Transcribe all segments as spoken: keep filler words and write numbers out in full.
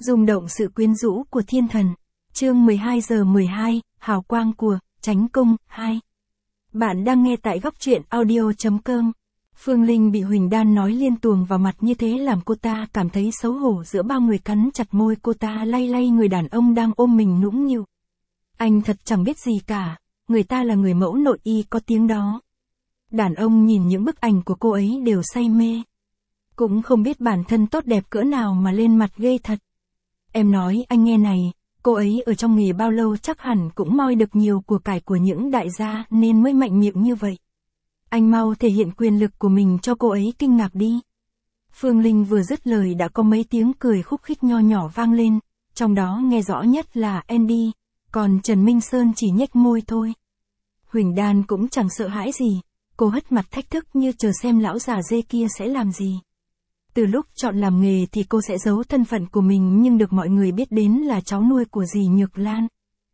Rung động sự quyến rũ của thiên thần. Chương mười hai giờ mười hai, hào quang của Chánh Cung hai. Bạn đang nghe tại góc truyện audio chấm com. Phương Linh bị Huỳnh Đan nói liên tuồng vào mặt như thế làm cô ta cảm thấy xấu hổ giữa bao người cắn chặt môi cô ta lay lay người đàn ông đang ôm mình nũng nịu. Anh thật chẳng biết gì cả, người ta là người mẫu nội y có tiếng đó. Đàn ông nhìn những bức ảnh của cô ấy đều say mê. Cũng không biết bản thân tốt đẹp cỡ nào mà lên mặt ghê thật. Em nói anh nghe này, cô ấy ở trong nghề bao lâu chắc hẳn cũng moi được nhiều của cải của những đại gia nên mới mạnh miệng như vậy. Anh mau thể hiện quyền lực của mình cho cô ấy kinh ngạc đi. Phương Linh vừa dứt lời đã có mấy tiếng cười khúc khích nho nhỏ vang lên, trong đó nghe rõ nhất là Andy, còn Trần Minh Sơn chỉ nhếch môi thôi. Huỳnh Đan cũng chẳng sợ hãi gì, cô hất mặt thách thức như chờ xem lão già dê kia sẽ làm gì. Từ lúc chọn làm nghề thì cô sẽ giấu thân phận của mình nhưng được mọi người biết đến là cháu nuôi của dì Nhược Lan.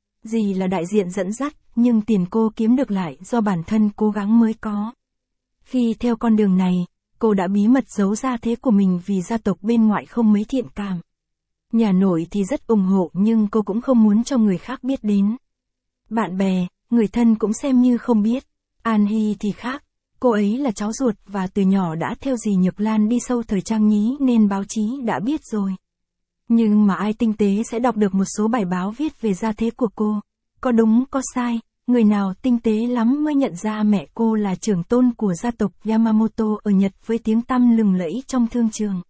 Dì là đại diện dẫn dắt, nhưng tiền cô kiếm được lại do bản thân cố gắng mới có. Khi theo con đường này, cô đã bí mật giấu gia thế của mình vì gia tộc bên ngoại không mấy thiện cảm. Nhà nội thì rất ủng hộ nhưng cô cũng không muốn cho người khác biết đến. Bạn bè, người thân cũng xem như không biết. An Hy thì khác. Cô ấy là cháu ruột và từ nhỏ đã theo dì Nhược Lan đi sâu thời trang nhí nên báo chí đã biết rồi. Nhưng mà ai tinh tế sẽ đọc được một số bài báo viết về gia thế của cô. Có đúng có sai, người nào tinh tế lắm mới nhận ra mẹ cô là trưởng tôn của gia tộc Yamamoto ở Nhật với tiếng tăm lừng lẫy trong thương trường.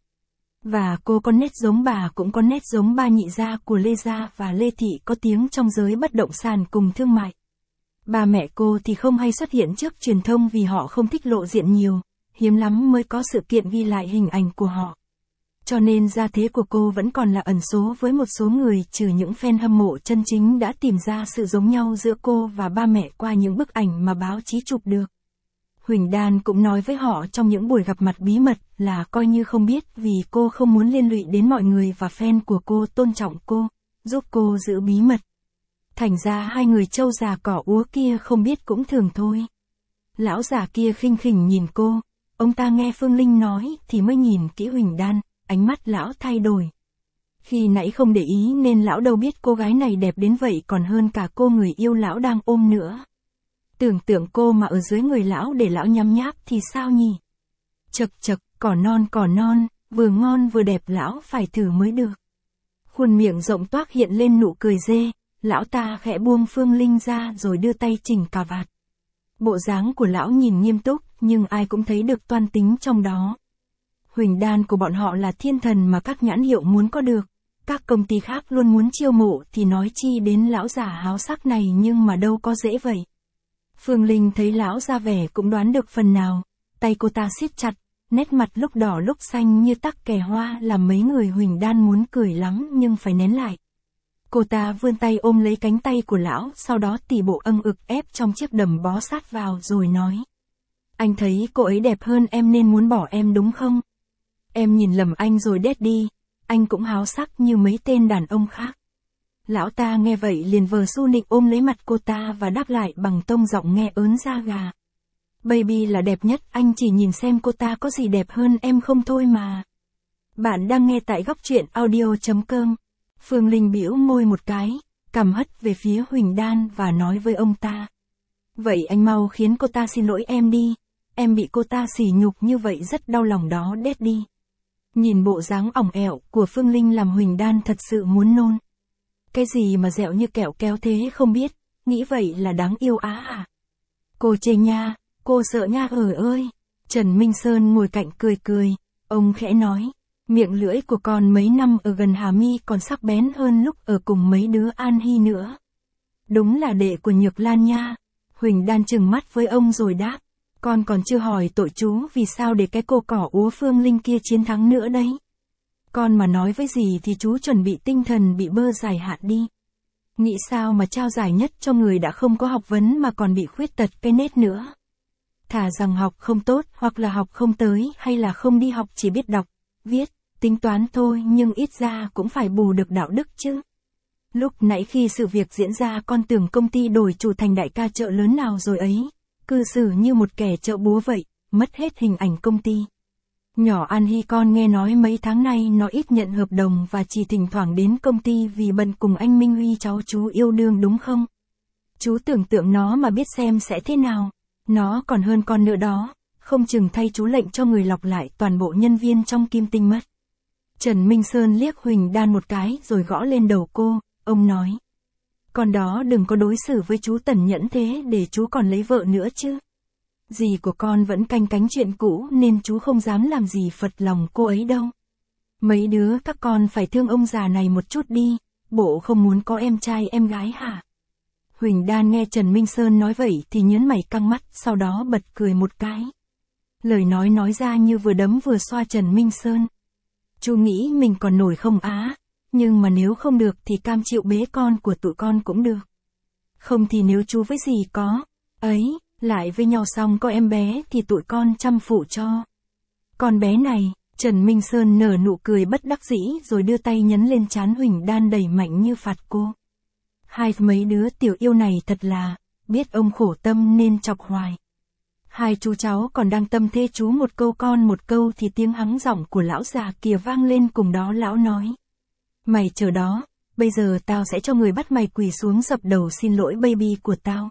Và cô có nét giống bà cũng có nét giống ba nhị gia của Lê Gia và Lê Thị có tiếng trong giới bất động sản cùng thương mại. Ba mẹ cô thì không hay xuất hiện trước truyền thông vì họ không thích lộ diện nhiều, hiếm lắm mới có sự kiện ghi lại hình ảnh của họ. Cho nên gia thế của cô vẫn còn là ẩn số với một số người trừ những fan hâm mộ chân chính đã tìm ra sự giống nhau giữa cô và ba mẹ qua những bức ảnh mà báo chí chụp được. Huỳnh Đan cũng nói với họ trong những buổi gặp mặt bí mật là coi như không biết vì cô không muốn liên lụy đến mọi người và fan của cô tôn trọng cô, giúp cô giữ bí mật. Thành ra hai người trâu già cỏ úa kia không biết cũng thường thôi. Lão già kia khinh khỉnh nhìn cô, ông ta nghe Phương Linh nói thì mới nhìn kỹ Huỳnh Đan, ánh mắt lão thay đổi. Khi nãy không để ý nên lão đâu biết cô gái này đẹp đến vậy còn hơn cả cô người yêu lão đang ôm nữa. Tưởng tượng cô mà ở dưới người lão để lão nhắm nháp thì sao nhỉ? Chật chật, cỏ non cỏ non, vừa ngon vừa đẹp lão phải thử mới được. Khuôn miệng rộng toác hiện lên nụ cười dê. Lão ta khẽ buông Phương Linh ra rồi đưa tay chỉnh cà vạt. Bộ dáng của lão nhìn nghiêm túc, nhưng ai cũng thấy được toan tính trong đó. Huỳnh Đan của bọn họ là thiên thần mà các nhãn hiệu muốn có được. Các công ty khác luôn muốn chiêu mộ thì nói chi đến lão già háo sắc này nhưng mà đâu có dễ vậy. Phương Linh thấy lão ra vẻ cũng đoán được phần nào. Tay cô ta siết chặt, nét mặt lúc đỏ lúc xanh như tắc kè hoa làm mấy người Huỳnh Đan muốn cười lắm nhưng phải nén lại. Cô ta vươn tay ôm lấy cánh tay của lão, sau đó tỉ bộ âng ực ép trong chiếc đầm bó sát vào rồi nói. Anh thấy cô ấy đẹp hơn em nên muốn bỏ em đúng không? Em nhìn lầm anh rồi đét đi, anh cũng háo sắc như mấy tên đàn ông khác. Lão ta nghe vậy liền vờ su nịnh ôm lấy mặt cô ta và đáp lại bằng tông giọng nghe ớn da gà. Baby là đẹp nhất, anh chỉ nhìn xem cô ta có gì đẹp hơn em không thôi mà. Bạn đang nghe tại góc truyện audio chấm com. Phương Linh bĩu môi một cái, cằm hất về phía Huỳnh Đan và nói với ông ta. Vậy anh mau khiến cô ta xin lỗi em đi, em bị cô ta sỉ nhục như vậy rất đau lòng đó đét đi. Nhìn bộ dáng ỏng ẻo của Phương Linh làm Huỳnh Đan thật sự muốn nôn. Cái gì mà dẻo như kẹo kéo thế không biết, nghĩ vậy là đáng yêu á à. Cô chê nha, cô sợ nha hờ ơi. Trần Minh Sơn ngồi cạnh cười cười, ông khẽ nói. Miệng lưỡi của con mấy năm ở gần Hà Mi còn sắc bén hơn lúc ở cùng mấy đứa An Hy nữa. Đúng là đệ của Nhược Lan nha. Huỳnh Đan trừng mắt với ông rồi đáp. Con còn chưa hỏi tội chú vì sao để cái cô cỏ úa Phương Linh kia chiến thắng nữa đấy. Con mà nói với gì thì chú chuẩn bị tinh thần bị bơ giải hạn đi. Nghĩ sao mà trao giải nhất cho người đã không có học vấn mà còn bị khuyết tật cái nết nữa. Thà rằng học không tốt hoặc là học không tới hay là không đi học chỉ biết đọc, viết. Tính toán thôi nhưng ít ra cũng phải bù được đạo đức chứ. Lúc nãy khi sự việc diễn ra con tưởng công ty đổi chủ thành đại ca chợ lớn nào rồi ấy. Cư xử như một kẻ chợ búa vậy, mất hết hình ảnh công ty. Nhỏ An Hy con nghe nói mấy tháng nay nó ít nhận hợp đồng và chỉ thỉnh thoảng đến công ty vì bận cùng anh Minh Huy cháu chú yêu đương đúng không? Chú tưởng tượng nó mà biết xem sẽ thế nào. Nó còn hơn con nữa đó, không chừng thay chú lệnh cho người lọc lại toàn bộ nhân viên trong Kim Tinh mất. Trần Minh Sơn liếc Huỳnh Đan một cái rồi gõ lên đầu cô, ông nói. Con đó đừng có đối xử với chú tẩn nhẫn thế để chú còn lấy vợ nữa chứ. Dì của con vẫn canh cánh chuyện cũ nên chú không dám làm gì phật lòng cô ấy đâu. Mấy đứa các con phải thương ông già này một chút đi, bộ không muốn có em trai em gái hả? Huỳnh Đan nghe Trần Minh Sơn nói vậy thì nhớn mày căng mắt, sau đó bật cười một cái. Lời nói nói ra như vừa đấm vừa xoa Trần Minh Sơn. Chú nghĩ mình còn nổi không á, nhưng mà nếu không được thì cam chịu bế con của tụi con cũng được. Không thì nếu chú với dì có, ấy, lại với nhau xong có em bé thì tụi con chăm phụ cho. Con bé này, Trần Minh Sơn nở nụ cười bất đắc dĩ rồi đưa tay nhấn lên trán Huỳnh Đan đẩy mạnh như phạt cô. Hai mấy đứa tiểu yêu này thật là, biết ông khổ tâm nên chọc hoài. Hai chú cháu còn đang tâm thế chú một câu con một câu thì tiếng hắng giọng của lão già kia vang lên cùng đó lão nói. Mày chờ đó, bây giờ tao sẽ cho người bắt mày quỳ xuống dập đầu xin lỗi baby của tao.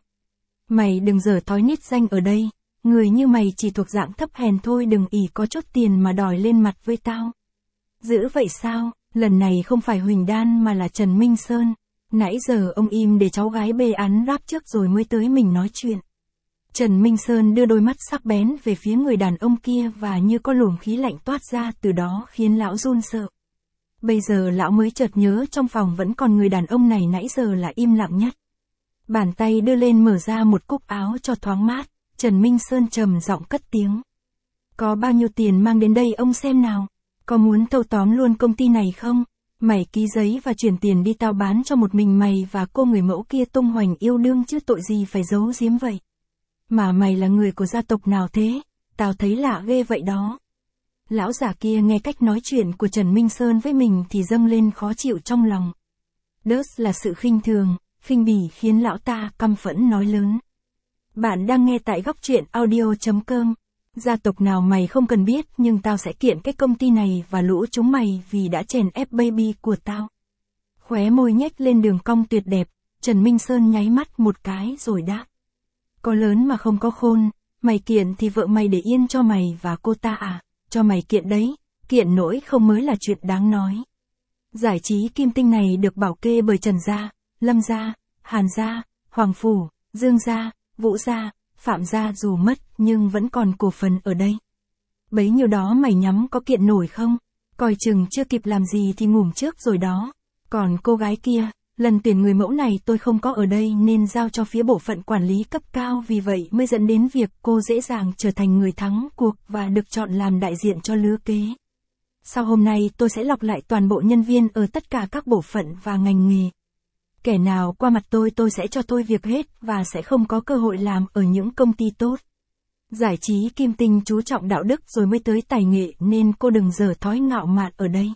Mày đừng dở thói nít danh ở đây, người như mày chỉ thuộc dạng thấp hèn thôi, đừng ỷ có chút tiền mà đòi lên mặt với tao. Dữ vậy sao, lần này không phải Huỳnh Đan mà là Trần Minh Sơn. Nãy giờ ông im để cháu gái bê án ráp trước rồi mới tới mình nói chuyện. Trần Minh Sơn đưa đôi mắt sắc bén về phía người đàn ông kia và như có luồng khí lạnh toát ra từ đó khiến lão run sợ. Bây giờ lão mới chợt nhớ trong phòng vẫn còn người đàn ông này nãy giờ là im lặng nhất. Bàn tay đưa lên mở ra một cúc áo cho thoáng mát, Trần Minh Sơn trầm giọng cất tiếng. Có bao nhiêu tiền mang đến đây ông xem nào, có muốn thâu tóm luôn công ty này không? Mày ký giấy và chuyển tiền đi, tao bán cho một mình mày và cô người mẫu kia tung hoành yêu đương chứ tội gì phải giấu giếm vậy. Mà mày là người của gia tộc nào thế? Tao thấy lạ ghê vậy đó. Lão già kia nghe cách nói chuyện của Trần Minh Sơn với mình thì dâng lên khó chịu trong lòng. Đớt là sự khinh thường, khinh bỉ khiến lão ta căm phẫn nói lớn. Bạn đang nghe tại góc truyện audio chấm com. Gia tộc nào mày không cần biết nhưng tao sẽ kiện cái công ty này và lũ chúng mày vì đã chèn ép baby của tao. Khóe môi nhếch lên đường cong tuyệt đẹp, Trần Minh Sơn nháy mắt một cái rồi đáp. Có lớn mà không có khôn, mày kiện thì vợ mày để yên cho mày và cô ta à, cho mày kiện đấy, kiện nỗi không mới là chuyện đáng nói. Giải trí Kim Tinh này được bảo kê bởi Trần Gia, Lâm Gia, Hàn Gia, Hoàng Phủ, Dương Gia, Vũ Gia, Phạm Gia dù mất nhưng vẫn còn cổ phần ở đây. Bấy nhiêu đó mày nhắm có kiện nổi không? Coi chừng chưa kịp làm gì thì ngủm trước rồi đó. Còn cô gái kia, lần tuyển người mẫu này tôi không có ở đây nên giao cho phía bộ phận quản lý cấp cao, vì vậy mới dẫn đến việc cô dễ dàng trở thành người thắng cuộc và được chọn làm đại diện cho lứa kế. Sau hôm nay tôi sẽ lọc lại toàn bộ nhân viên ở tất cả các bộ phận và ngành nghề. Kẻ nào qua mặt tôi tôi sẽ cho thôi việc hết và sẽ không có cơ hội làm ở những công ty tốt. Giải trí Kim Tinh chú trọng đạo đức rồi mới tới tài nghệ nên cô đừng dở thói ngạo mạn ở đây.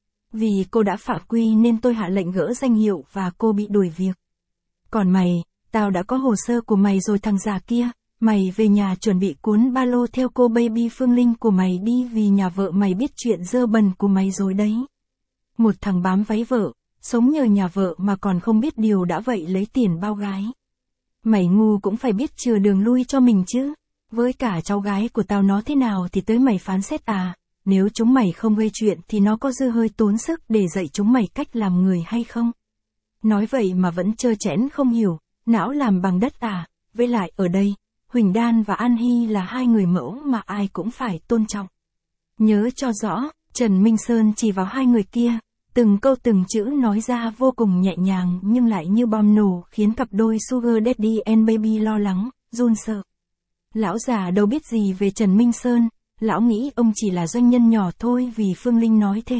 Vì cô đã phạm quy nên tôi hạ lệnh gỡ danh hiệu và cô bị đuổi việc. Còn mày, tao đã có hồ sơ của mày rồi thằng già kia, mày về nhà chuẩn bị cuốn ba lô theo cô baby Phương Linh của mày đi vì nhà vợ mày biết chuyện dơ bẩn của mày rồi đấy. Một thằng bám váy vợ, sống nhờ nhà vợ mà còn không biết điều đã vậy lấy tiền bao gái. Mày ngu cũng phải biết chừa đường lui cho mình chứ. Với cả cháu gái của tao nó thế nào thì tới mày phán xét à, nếu chúng mày không gây chuyện thì nó có dư hơi tốn sức để dạy chúng mày cách làm người hay không? Nói vậy mà vẫn trơ trẽn không hiểu, não làm bằng đất à, với lại ở đây, Huỳnh Đan và An Hy là hai người mẫu mà ai cũng phải tôn trọng. Nhớ cho rõ, Trần Minh Sơn chỉ vào hai người kia, từng câu từng chữ nói ra vô cùng nhẹ nhàng nhưng lại như bom nổ khiến cặp đôi Sugar Daddy and Baby lo lắng, run sợ. Lão già đâu biết gì về Trần Minh Sơn, lão nghĩ ông chỉ là doanh nhân nhỏ thôi vì Phương Linh nói thế.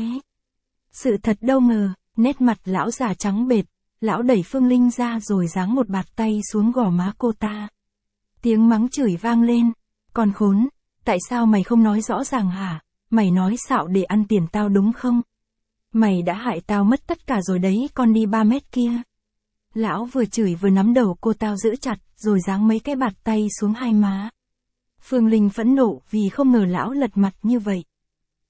Sự thật đâu ngờ, nét mặt lão già trắng bệch, lão đẩy Phương Linh ra rồi giáng một bạt tay xuống gò má cô ta. Tiếng mắng chửi vang lên, con khốn, tại sao mày không nói rõ ràng hả, mày nói xạo để ăn tiền tao đúng không? Mày đã hại tao mất tất cả rồi đấy, con đi ba mét kia. Lão vừa chửi vừa nắm đầu cô tao giữ chặt, rồi giáng mấy cái bạt tay xuống hai má. Phương Linh phẫn nộ vì không ngờ lão lật mặt như vậy,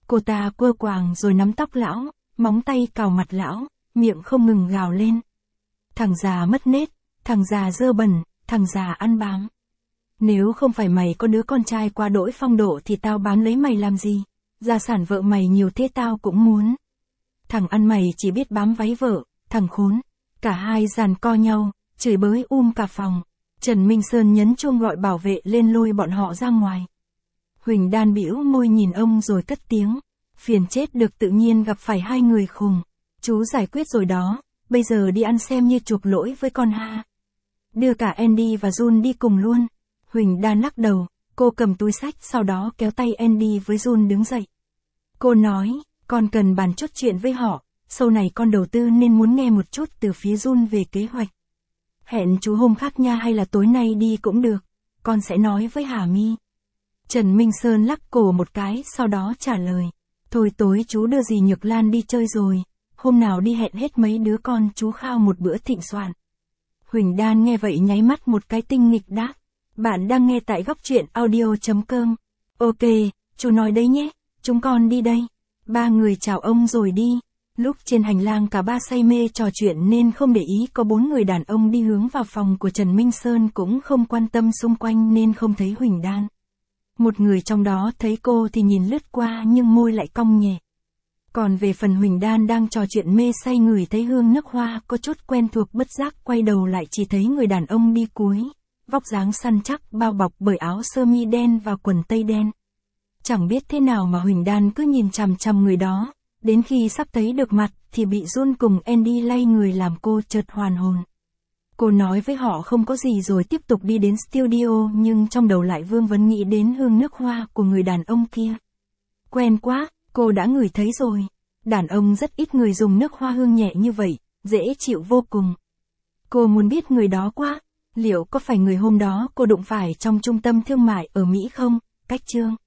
Cô ta quơ quàng rồi nắm tóc lão, móng tay cào mặt lão, miệng không ngừng gào lên. Thằng già mất nết, thằng già dơ bẩn, thằng già ăn bám. Nếu không phải mày có đứa con trai quá đỗi phong độ thì tao bán lấy mày làm gì? Gia sản vợ mày nhiều thế tao cũng muốn. Thằng ăn mày chỉ biết bám váy vợ, thằng khốn. Cả hai giằng co nhau, chửi bới um cả phòng. Trần Minh Sơn nhấn chuông gọi bảo vệ lên lôi bọn họ ra ngoài. Huỳnh Đan bĩu môi nhìn ông rồi cất tiếng. Phiền chết được, tự nhiên gặp phải hai người khùng. Chú giải quyết rồi đó, bây giờ đi ăn xem như chuộc lỗi với con ha. Đưa cả Andy và Jun đi cùng luôn. Huỳnh Đan lắc đầu, cô cầm túi xách sau đó kéo tay Andy với Jun đứng dậy. Cô nói, con cần bàn chốt chuyện với họ, sau này con đầu tư nên muốn nghe một chút từ phía Jun về kế hoạch. Hẹn chú hôm khác nha, hay là tối nay đi cũng được, con sẽ nói với Hà My. Trần Minh Sơn lắc cổ một cái sau đó trả lời, thôi tối chú đưa dì Nhược Lan đi chơi rồi, hôm nào đi hẹn hết mấy đứa con chú khao một bữa thịnh soạn. Huỳnh Đan nghe vậy nháy mắt một cái tinh nghịch đáp, bạn đang nghe tại góc truyện audio.com. Ok, chú nói đấy nhé, chúng con đi đây. Ba người chào ông rồi đi. Lúc trên hành lang cả ba say mê trò chuyện nên không để ý có bốn người đàn ông đi hướng vào phòng của Trần Minh Sơn, cũng không quan tâm xung quanh nên không thấy Huỳnh Đan. Một người trong đó thấy cô thì nhìn lướt qua nhưng môi lại cong nhẹ. Còn về phần Huỳnh Đan đang trò chuyện mê say ngửi thấy hương nước hoa có chút quen thuộc, bất giác quay đầu lại chỉ thấy người đàn ông đi cuối. Vóc dáng săn chắc bao bọc bởi áo sơ mi đen và quần tây đen. Chẳng biết thế nào mà Huỳnh Đan cứ nhìn chằm chằm người đó, đến khi sắp thấy được mặt thì bị Jun cùng Andy lay người làm cô chợt hoàn hồn. Cô nói với họ không có gì rồi tiếp tục đi đến studio, nhưng trong đầu lại vương vấn nghĩ đến hương nước hoa của người đàn ông kia. Quen quá, cô đã ngửi thấy rồi. Đàn ông rất ít người dùng nước hoa hương nhẹ như vậy, dễ chịu vô cùng. Cô muốn biết người đó quá, liệu có phải người hôm đó cô đụng phải trong trung tâm thương mại ở Mỹ không? Cách chương